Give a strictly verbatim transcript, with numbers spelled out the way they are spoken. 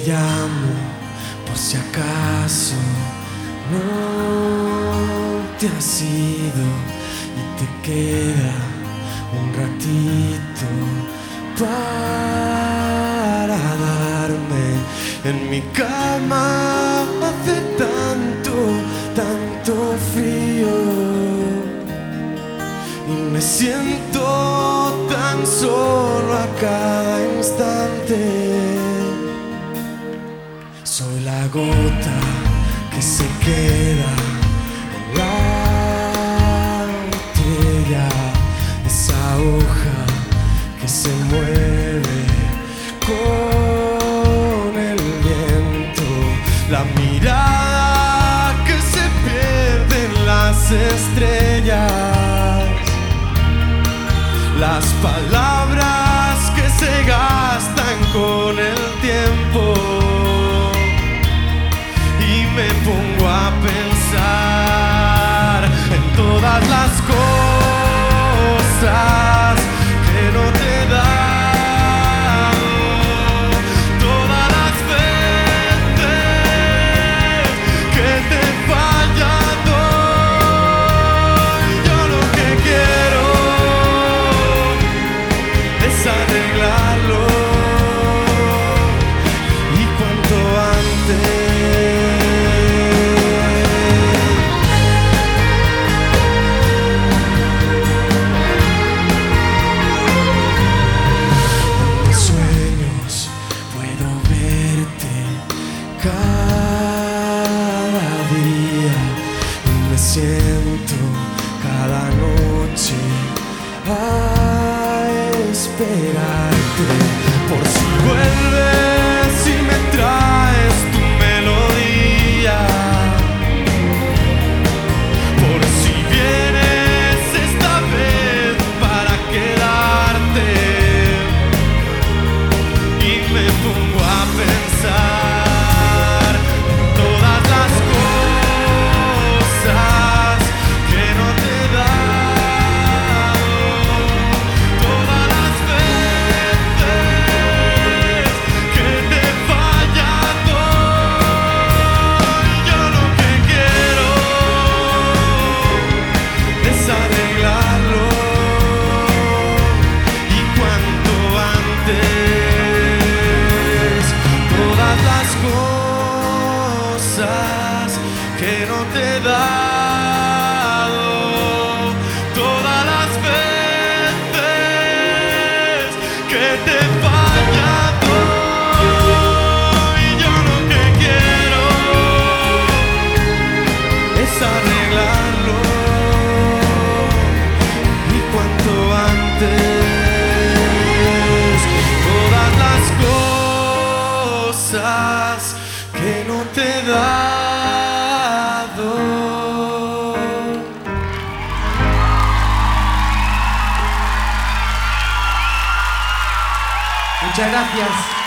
llamo por si acaso no te has ido y te queda un ratito para darme en mi cama. Hace tanto, tanto frío y me siento tan solo a cada instante. Soy la gota que se queda en la botella, esa hoja que se mueve con el viento, la mirada que se pierde en las estrellas, las palabras que se gastan con el tiempo. Y me pongo a pensar en todas las cosas que no te he dado, todas las veces que te he fallado. Yo lo que quiero es arreglarlo, y cuanto antes. Cada día me siento cada noche a esperarte, por si vuelves y me traes tu melodía, por si vienes esta vez para quedarte. Y me pongo a pensar que no te he dado, todas las veces que te he fallado. Y yo lo que quiero es arreglarlo, y cuanto antes. Todas las cosas que no te he dado. Muchas gracias.